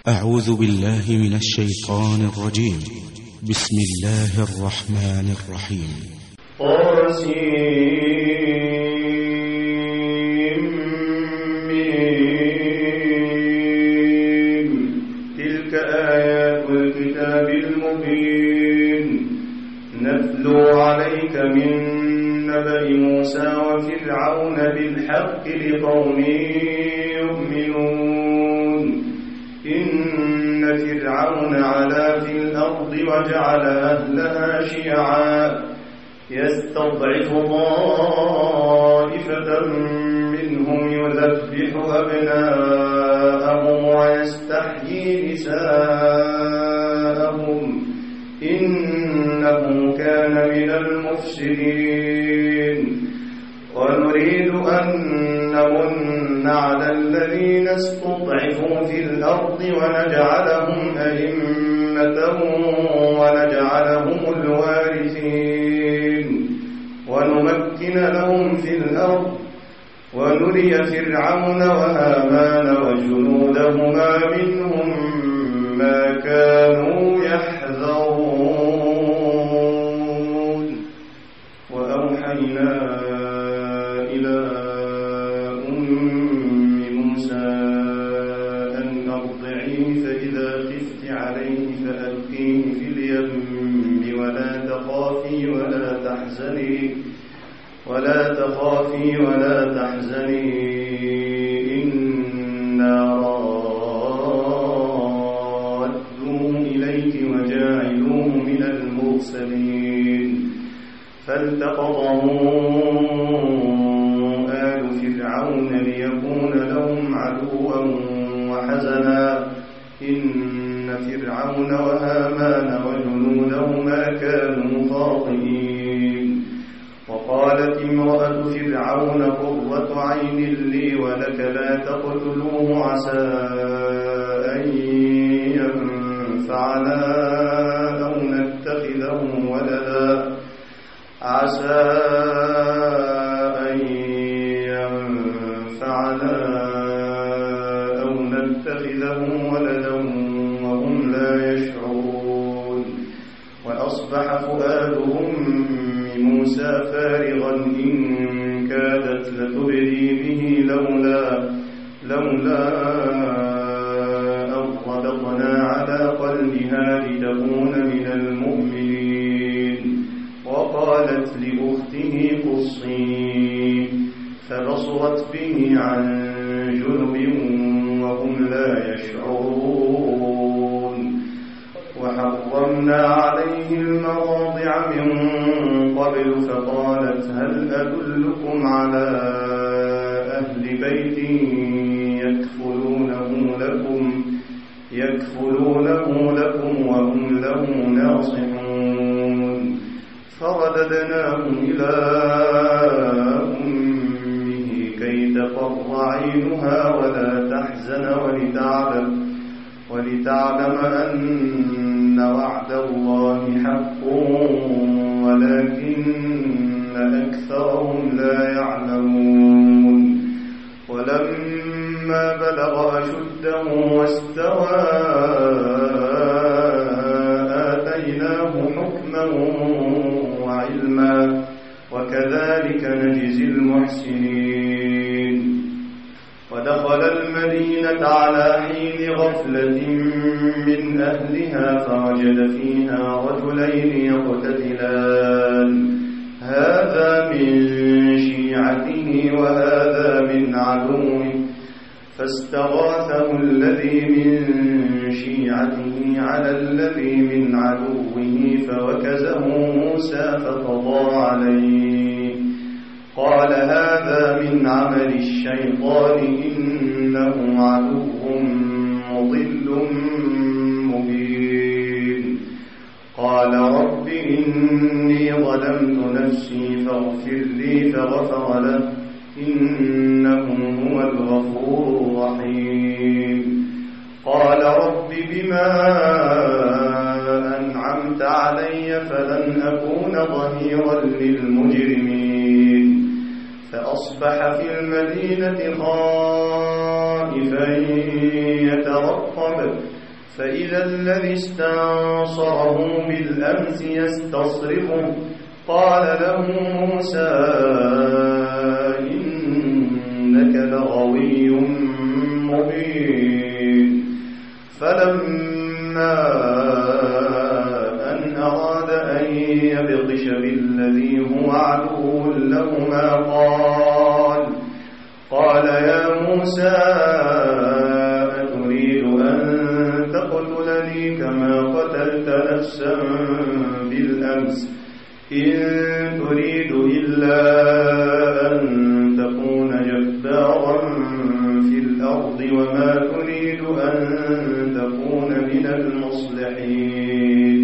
أعوذ بالله من الشيطان الرجيم. بسم الله الرحمن الرحيم. تلك آيات الكتاب المبين نتلو عليك من نبأ موسى وفرعون بالحق لقوم يؤمنون. إن فرعون علا في الأرض وجعل أهلها شيعا يستضعف طائفة منهم يذبح أبناءهم ويستحيي نساءهم إنه كان من المفسدين. ونريد أن نمن على الذين استضعفوا في الأرض ونجعلهم أئمة ونجعلهم الوارثين ونمكن لهم في الأرض ونري فرعون وهامان وجنودهما منهم ما كانوا يحذرون. وأوحينا إلى أم موسى أن أرضعيه فإذا خفت عليه فألقيه في اليم ولا تخافي ولا تحزني إنا رادوه إليك وجاعلوه من المرسلين. فالتقطه آل فرعون ليكون لهم عدوا وحزنا إن فرعون وهامان وجنودهما كانوا خاطئين. وقالت امرأة فرعون قرة عين لي ولك لا تقتلوه عسى أن ينفعنا أو نتخذه ولدا وهم لا يشعرون. وأصبح فؤاد أم موسى فارغا إن كادت لتبدي به لولا أن ربطنا على قلبها لتكون من المؤمنين. وقالت لأخته قصيه فبصرت به عن جنب وهم لا يشعرون. وحرمنا عليه المراضع من قبل فقالت هل أدلكم على أهل بيت يكفلونه لكم وهم له ناصحون. فرددناه إلى أمه كي تقر عينها ولا تحزن ولتعلم أن وعد الله حق ولكن أكثرهم لا يعلمون. ولما بلغ أشده واستوى آتيناه حكما وعلما وكذلك نجزي المحسنين. ودخل المدينة على حين غفلة من أهلها فوجد فيها رجلين يقتتلان هذا من شيعته وهذا من عدوه فاستغاثه الذي من شيعته على الذي من عدوه فوكزه موسى فقضى عليه. قال هذا من عمل الشيطان إنه عدو مضل مبين. قال رب إني ظلمت نفسي فاغفر لي فغفر له إنه هو الغفور الرحيم. قال رب بما أنعمت علي فلن أكون ظهيرا للمجرمين. فأصبح في المدينة خائفا يترقب فإذا الذي استنصره بالأمس يستصرخه قال له موسى إنك لغوي مبين فلما أن أراد أن يبطش بالذي هو عدو لهما قال يا موسى أتريد أن تقتلني كما قتلت نفسا بالأمس إن تريد إلا أن تكون جبارا في الأرض وما تريد أن تكون من المصلحين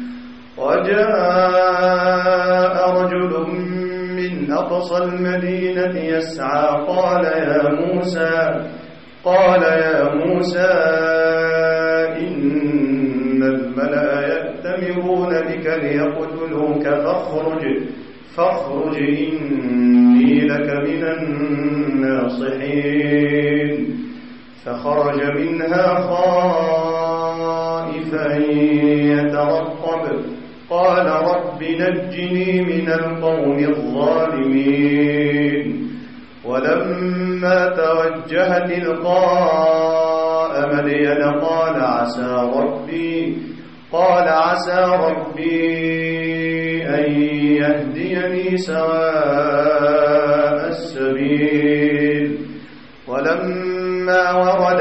وجاء رجل من أقصى المدينة يسعى قال يا موسى إن الملأ يأتمرون بك ليقتلوك فاخرج إني لك من الناصحين فخرج منها خائفا يترقب قال رب نجني من القوم الظالمين ولما توجه تلقاء مدين قال عسى ربي أن يهديني سواء السبيل ولما ورد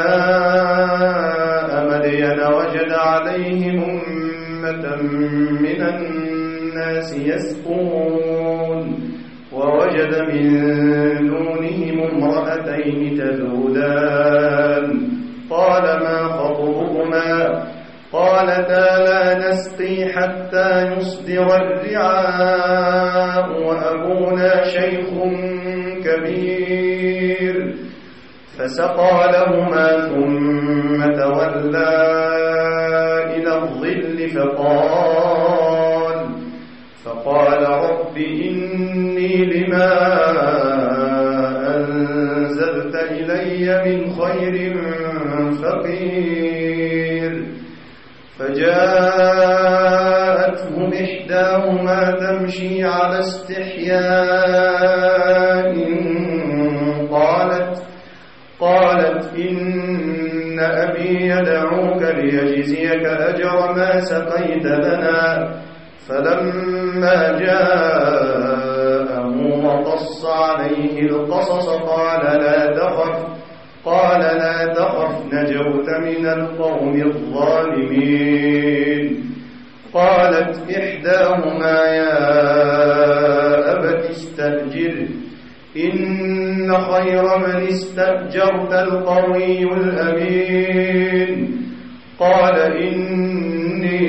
ماء مدين وجد عليهم أمة من الناس يسقون ووجد من دونهم امرأتين تذودان قال ما خطبكما قالتا لا نسقي حتى يصدر الرعاء وأبونا شيخ كبير فسقى لهما ثم تولى إلى الظل فقال رب إني لما أنزلت إلي من خير فقير فجاءتهم إحداهما تمشي على استحياء قالت إن أبي يدعوك ليجزيك أجر ما سقيت لنا فلما جاءه وقص عليه القصص قال لا تخف نجوت من القوم الظالمين قالت إحداهما يا أبت استأجره إن خير من استأجرت القوي الأمين قال إني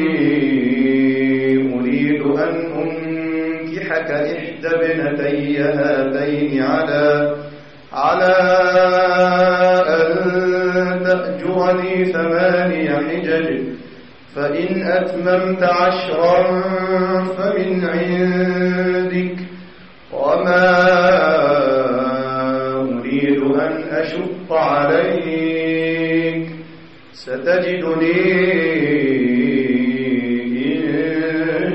أريد أن أنكحك إحدى ابنتي هاتين على أن تأجرني 8 حجج فإن أتممت 10 فمن عندك وما أريد أن أشق عليك ستجدني إن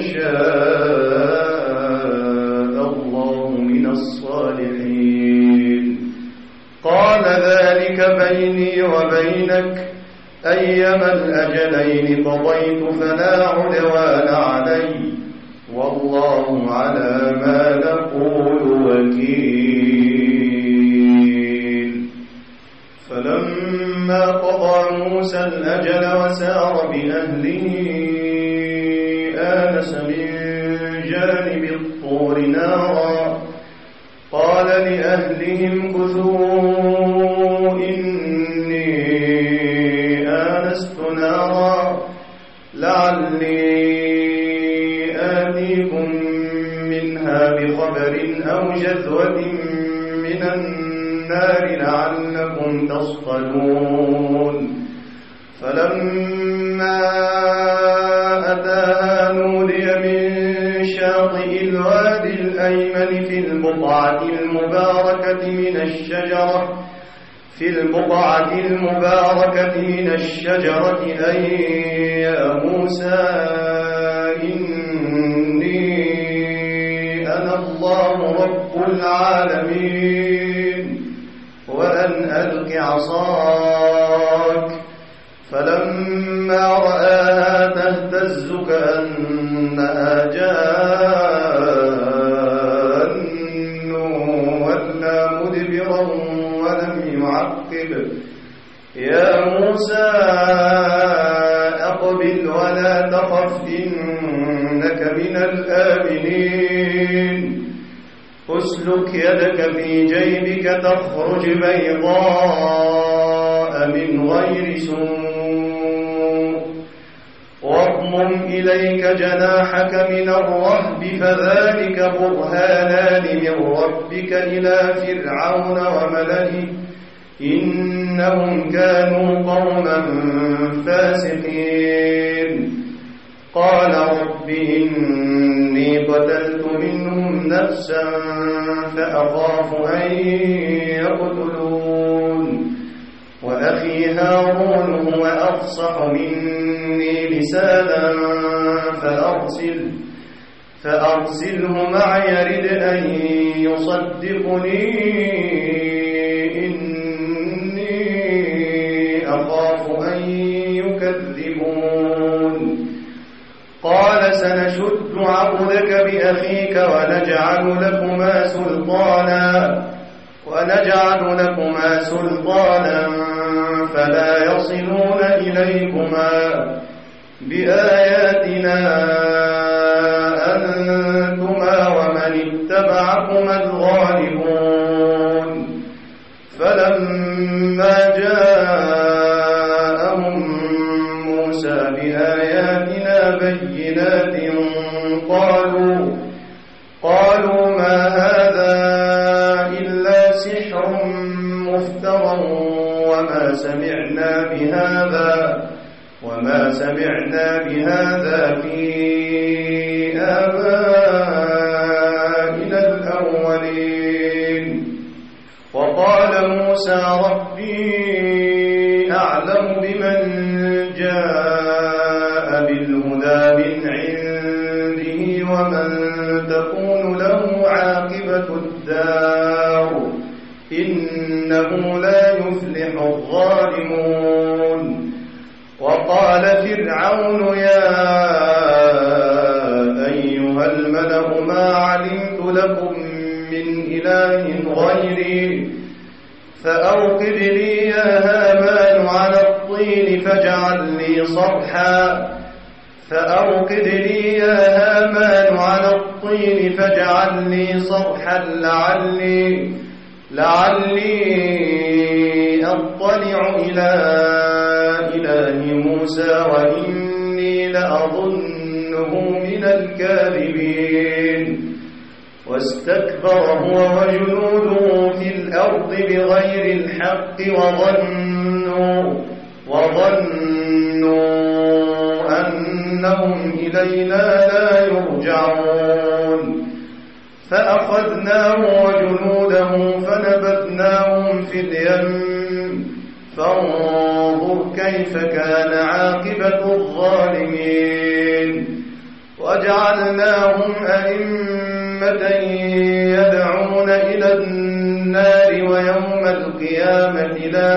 شاء الله من الصالحين قال ذلك بيني وبينك أيما الأجلين قضيت فلا عدوان علي والله على ما نقول وكيل فلما قضى موسى الأجل وسار بأهله آنس من جانب الطور نارا قال لأهلهم كثوا إني آنست نارا لعلي آتيكم منها بخبر أو جذوة من النار لعلكم تصطلون فلما أتاها نودي من شاطئ الوادي الأيمن في البقعة المباركة من الشجرة أي يا موسى إني أنا الله رب العالمين وأن ألق عصاك فلما رآها تهتز كأنها جان ولى مدبرا ولم يعقب يا موسى أقبل ولا تخف إنك من الآمنين أسلك يدك في جيبك تخرج بيضاء من غير سوء واضمم إليك جناحك من الرهب فذلك برهانان من ربك إلى فرعون وملئه إنهم كانوا قوما فاسقين قال رب إني قتلت منهم نفسا فأخاف أن يقتلون وأخي هارون هو أفصح مني لسانا فأرسله معي يرد أن يصدقني إني أخاف أن يكذبون قال سنشد عضدك بأخيك ونجعل لكما سلطانا فلا يصلون إليكما بآياتنا أنتما ومن اتبعكما الغالبون فلما جاءهم موسى بآياتنا بينات قالوا ما هذا إلا سحر مفترى وما سمعنا بهذا في آبائنا الأولين وقال موسى ربي أعلم بمن جاء بالهدى من عنده ومن تكون له عاقبة الدار إنه لا يفلح الظالمون وقال فرعون يا أيها الملأ ما علمت لكم من إله غيري فأوقد لي يا هامان على الطين فاجعل لي صرحا لعلي أطلع إلى إله موسى وإني لأظنه من الكاذبين واستكبر هو وجنوده في الأرض بغير الحق وظنوا أنهم إلينا لا يرجعون فأخذناه وجنوده فنبذناهم في اليم فانظر كيف كان عاقبة الظالمين وجعلناهم أئمة يدعون إلى النار ويوم القيامة لا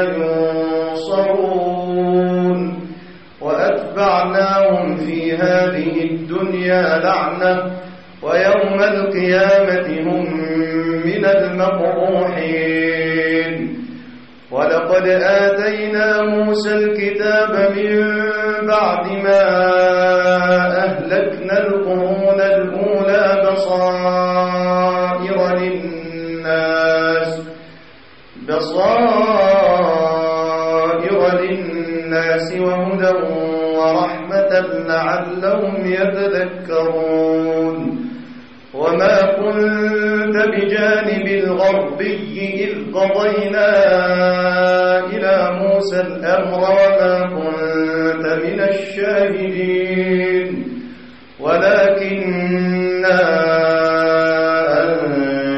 ينصرون وأتبعناهم في هذه الدنيا لعنة ويوم القيامة هم من المقبوحين ولقد آتينا موسى الكتاب من بعد ما أهلكنا القرون الأولى بصائر للناس وهدى ورحمة لعلهم يتذكرون وما كنت بجانب الغربي إذ قضينا إلى موسى الأمر وما كنت من الشاهدين ولكننا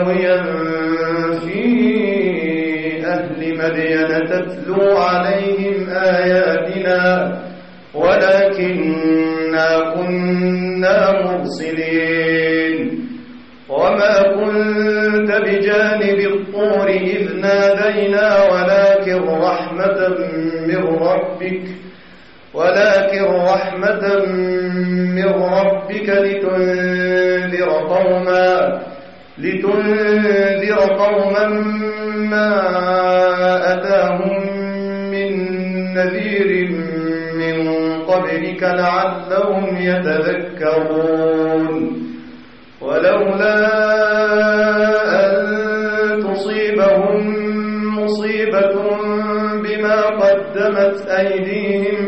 ساويا في أهل مدين تتلو عليهم آياتنا ولكننا كنا مرسلين وما كنت بجانب الطور إذ نادينا ولكن رحمة من ربك لتنذر قوما ما أتاهم من نذير من قبلك لعلهم يتذكرون ولولا أن تصيبهم مصيبة بما قدمت أيديهم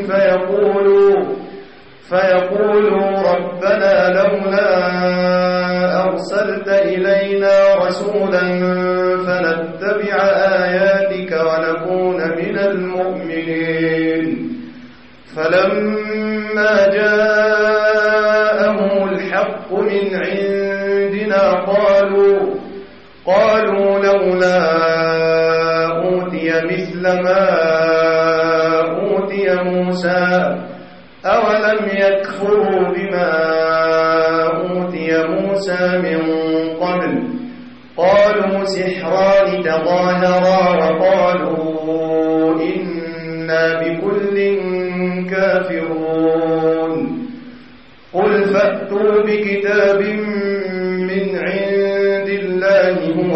فيقولوا ربنا لولا أرسلت إلينا رسولا فنتبع آياتك ونكون من المؤمنين فلما جاءهم الحق من عندنا قالوا لولا أوتي مثل ما أوتي موسى أولم يكفروا بما أوتي موسى من قبل قالوا سحران تظاهرا وقالوا إنا بكل كافرون قل فأتوا بكتاب من عند الله هو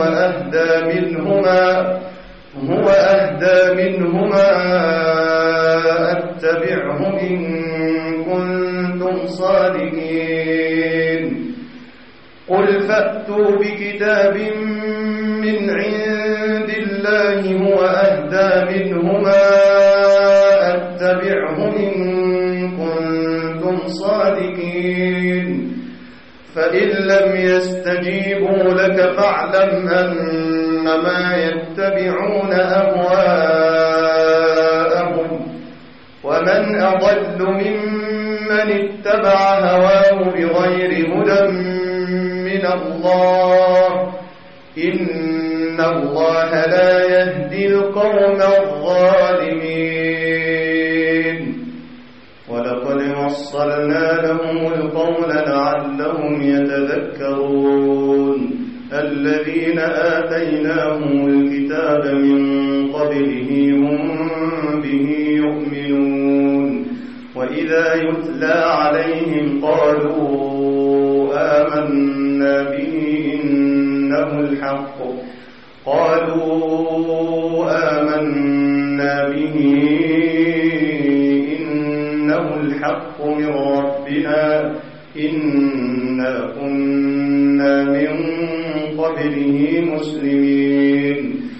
أهدى منهما أتبعه إن كنتم صادقين قل فأتوا بكتاب من عند الله هو أهدى منهما أتبعه إن كنتم صادقين فإن لم يستجيبوا لك فاعلم أنما يتبعون أهواءهم ومن أضل ممن اتبع هواه بغير هدى من الله إن الله لا يهدي القوم الظالمين ولقد وصلنا لهم القول لعلهم يتذكرون الذين آتيناهم الكتاب من قبله هم به يؤمنون وإذا يتلى عليهم قالوا آمنا به إنه الحق من ربنا إنا كنا من قبله مسلمين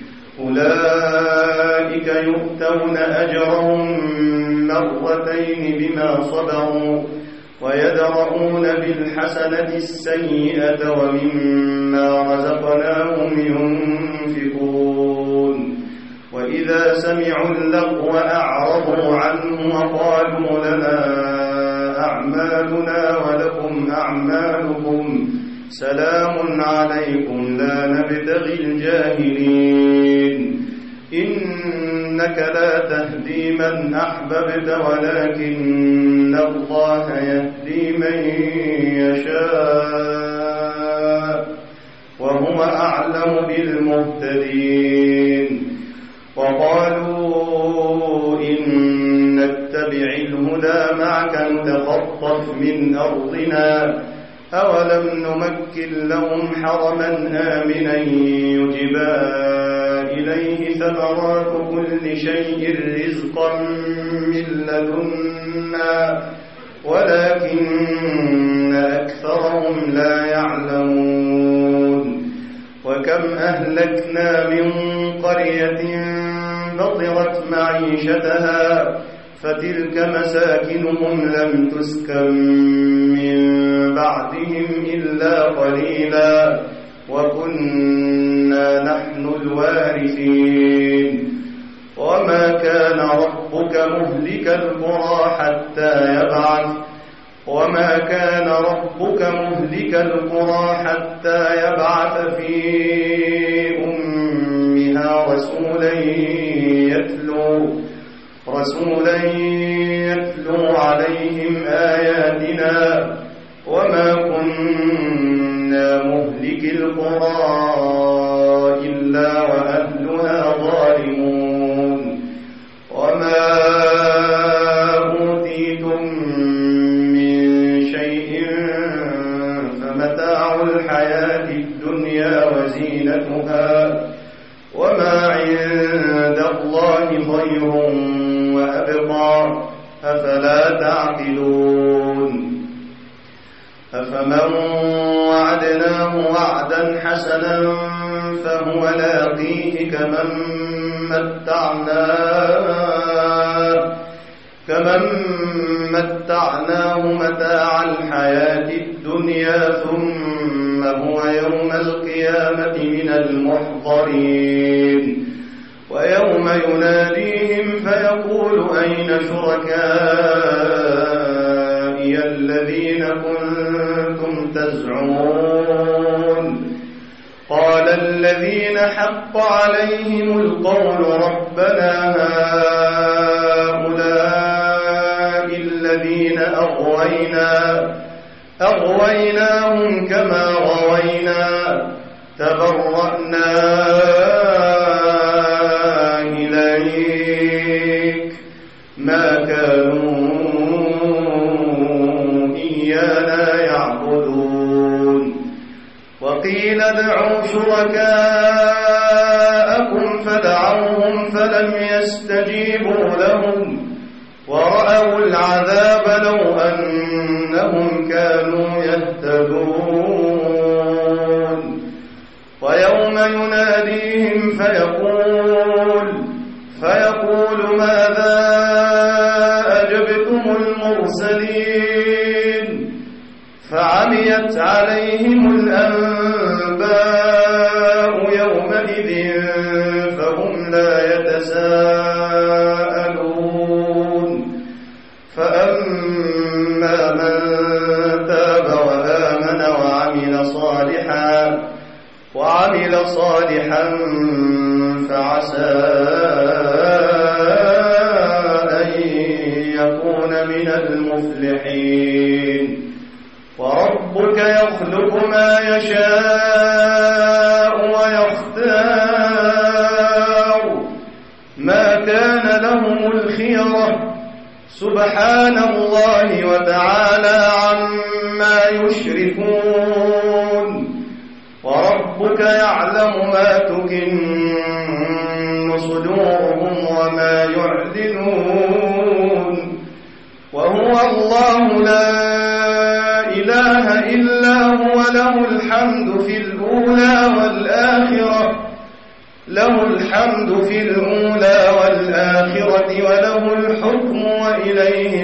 أولئك يؤتون أجرهم مرتين بما صبروا ويدرؤون بالحسنة السيئة ومما رزقناهم ينفقون وإذا سمعوا اللغو أعرضوا عنه وقالوا لنا أعمالنا ولكم أعمالكم سلام عليكم لا نبتغي الجاهلين إنك لا تهدي من أحببت ولكن الله يهدي من يشاء وهو أعلم بالمهتدين وقالوا إن نتبع الهدى معك نتخطف من أرضنا أولم نمكن لهم حرما آمنا يجبى إليه ثمرات كل شيء رزقا من لدنا ولكن أكثرهم لا يعلمون وكم أهلكنا من قرية بطرت معيشتها فتلك مساكنهم لم تسكن من بعدهم إلا قليلا وكنا نحن الوارثين وما كان ربك مهلك القرى حتى وما كان ربك مهلك القرى حتى يبعث في أمها رسولا يتلو عليهم آياتنا وما كنا مهلك القرى إلا وأهلها ظالمون وما أوتيتم من شيء فمتاع الحياة الدنيا وزينتها وما عند الله خير وأبقى أفلا تعقلون أفمن وعدناه وعدا حسنا فهو لاقيه كمن متعناه متاع الحياة الدنيا ثم هو يوم القيامة من المحضرين ويوم يناديهم فيقول أين شركائي الذين كنتم تزعمون قال الذين حق عليهم القول ربنا هؤلاء الذين أغويناهم كما غوينا تبرأنا إليك ما كانوا إيانا يعبدون وقيل ادعوا شركاءكم فدعوهم فلم يستجيبوا لهم ورأوا العذاب لو أنهم كانوا يهتدون ويوم يناديهم فيقول ماذا أجبتم المرسلين فعميت عليهم الأنباء يومئذ فهم لا يتساءلون فأما من تاب وآمن وعمل صالحا فعسى أن يكون من المفلحين وربك يخلق ما يشاء ويختار ما كان لهم الخيرة سبحان الله وتعالى عما يشركون وربك يعلم ما تكن صدورهم وما يعلنون وهو الله لا إله إلا هو له الحمد في الأولى والآخرة وله الحكم وإليه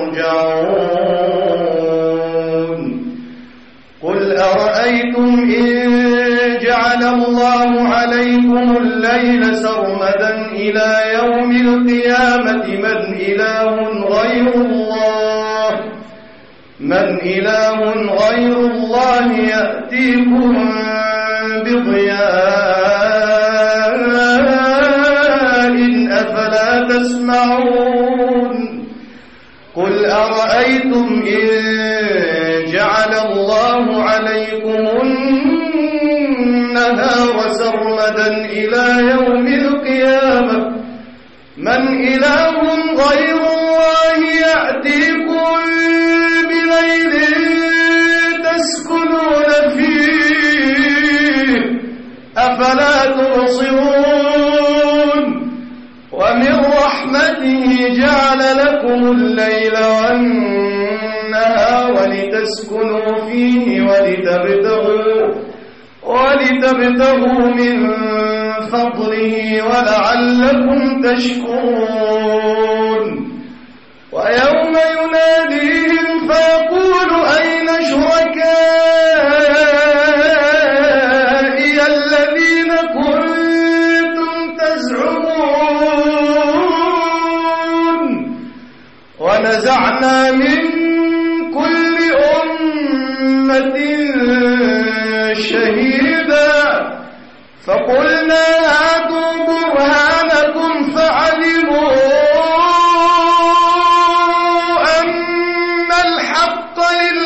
ترجعون قل أرأيتم إن جعل الله عليكم الليل سرمدا إلى يوم القيامة من إله غير الله يأتيكم بضياء أفلا تسمعون قل أرأيتم إن جعل الله عليكم النهار سرمدا إلى يوم القيامة من إله غير الله يأتيكم بليل تسكنون فيه أفلا تبصرون ومن رحمته جعل لكم الليل والنهار ولتسكنوا فيه ولتبتغوا من فضله ولعلكم تشكرون ويوم يناديهم فيقول أين شركائي الذين كنتم تزعمون ونزعنا من كل فقلنا هاتوا برهانكم فعلموا أن الحق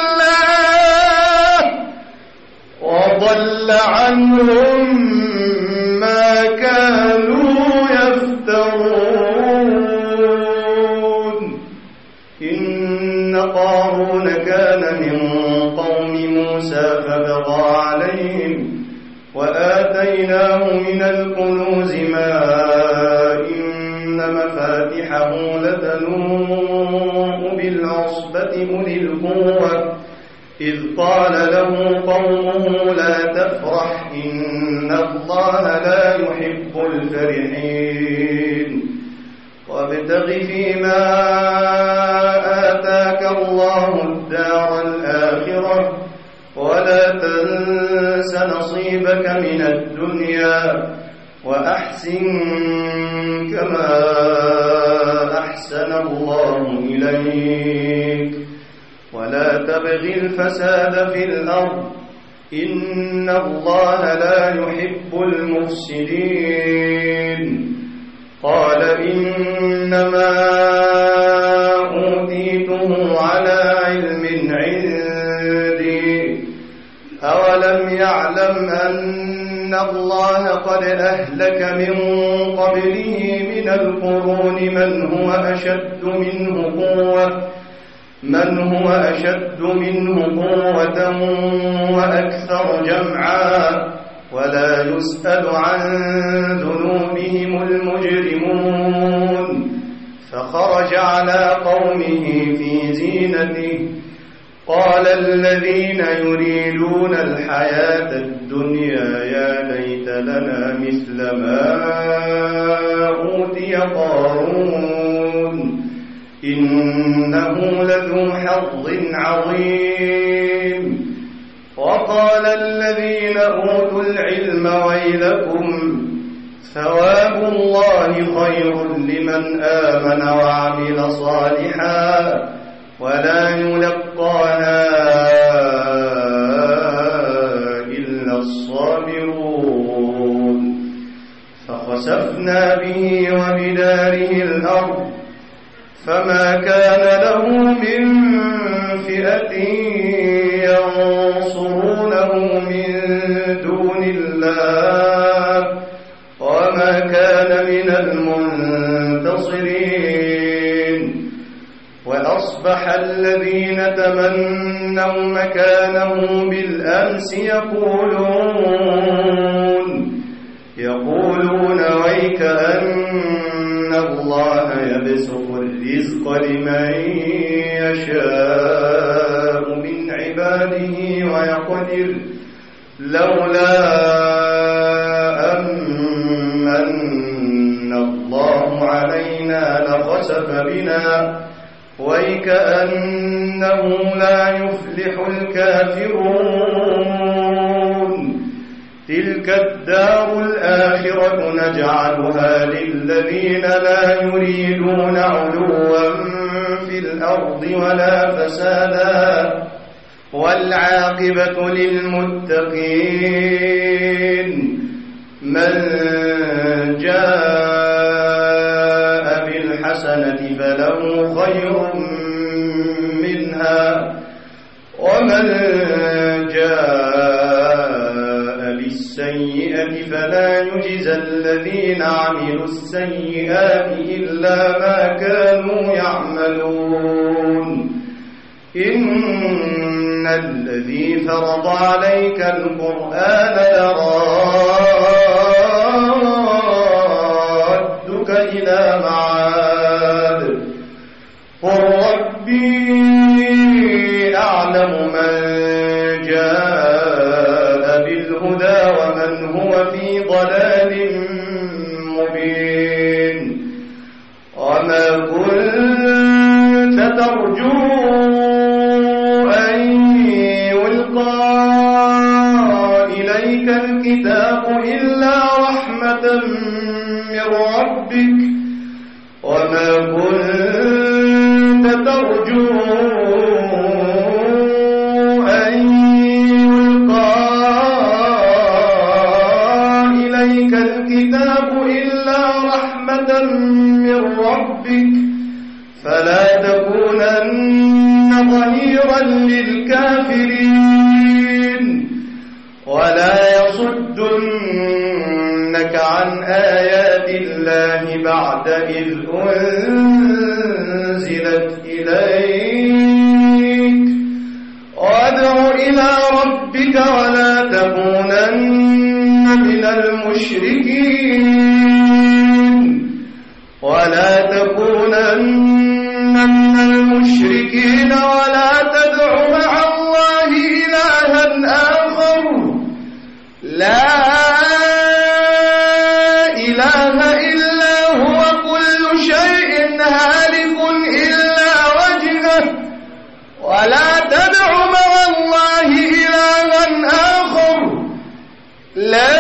لله وضل عنهم ما كانوا يفترون. إن قارون كان من قوم موسى فبغى عليهم وآتيناه من الكنوز ما إن مفاتحه لتنوء بالعصبة أولي القوة إذ قال له قومه لا تفرح إن الله لا يحب الفرحين وابتغ فيما آتاك الله الدار الآخرة ولا تنس نصيبك من الدنيا وأحسن كما أحسن الله إليك ولا تبغ الفساد في الأرض إن الله لا يحب المفسدين. قال إنما أوتيته على علم عندي أولم يعلم أن الله قد أهلك من قبله من القرون من هو أشد منه قوة وأكثر جمعا ولا يسأل عن ذنوبهم المجرمون. فخرج على قومه في زينته قال الذين يريدون الحياة الدنيا يا ليت لنا مثل ما أوتي قارون إنه لذو حظ عظيم. وقال الذين أوتوا العلم ويلكم ثواب الله خير لمن آمن وعمل صالحا ولا يلقاها إلا الصابرون. فخسفنا به وبداره الأرض فما كان له من فئة ينصرونه من دون الله وما كان من المنتصرين. وأصبح الذين تمنوا مكانه بالأمس يقولون ويك أن الله يبسط الرزق لمن يشاء من عباده ويقدر لولا أمن الله علينا لخسف بنا ويكأنه لا يفلح الكافرون. تلك الدار الآخرة نجعلها للذين لا يريدون علوا في الأرض ولا فسادا والعاقبة للمتقين. من جاء بالحسنة فله خير منها ومن جاء بالسيئة فلا يجزى الذين عملوا السيئات إلا ما كانوا يعملون. إن الذي فرض عليك القرآن لرادك إلى معاد قل ربي أعلم من جاء بالهدى ومن هو في ضلال مبين. وما كنت ترجو أن يلقى إليك الكتاب إلا رحمة من ربك وما كنت ترجو أن يلقى عليك الكتاب إلا رحمة من ربك فلا تكونن ظهيرا للكافرين ولا يصدنك عن آيات الله بعد إذ أنزلت إليك وادع إلى ربك ولا تكونن من المشركين ولا تدع مع الله إلها آخر لا إله إلا هو كل شيء هالك إلا وجهه ولا تدع مع الله إلها آخر لا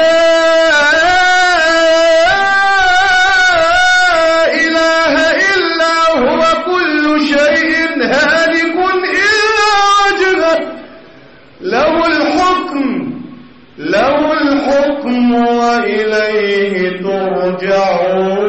إله إلا هو كل شيء هالك إلا وجهه له الحكم وإليه ترجعون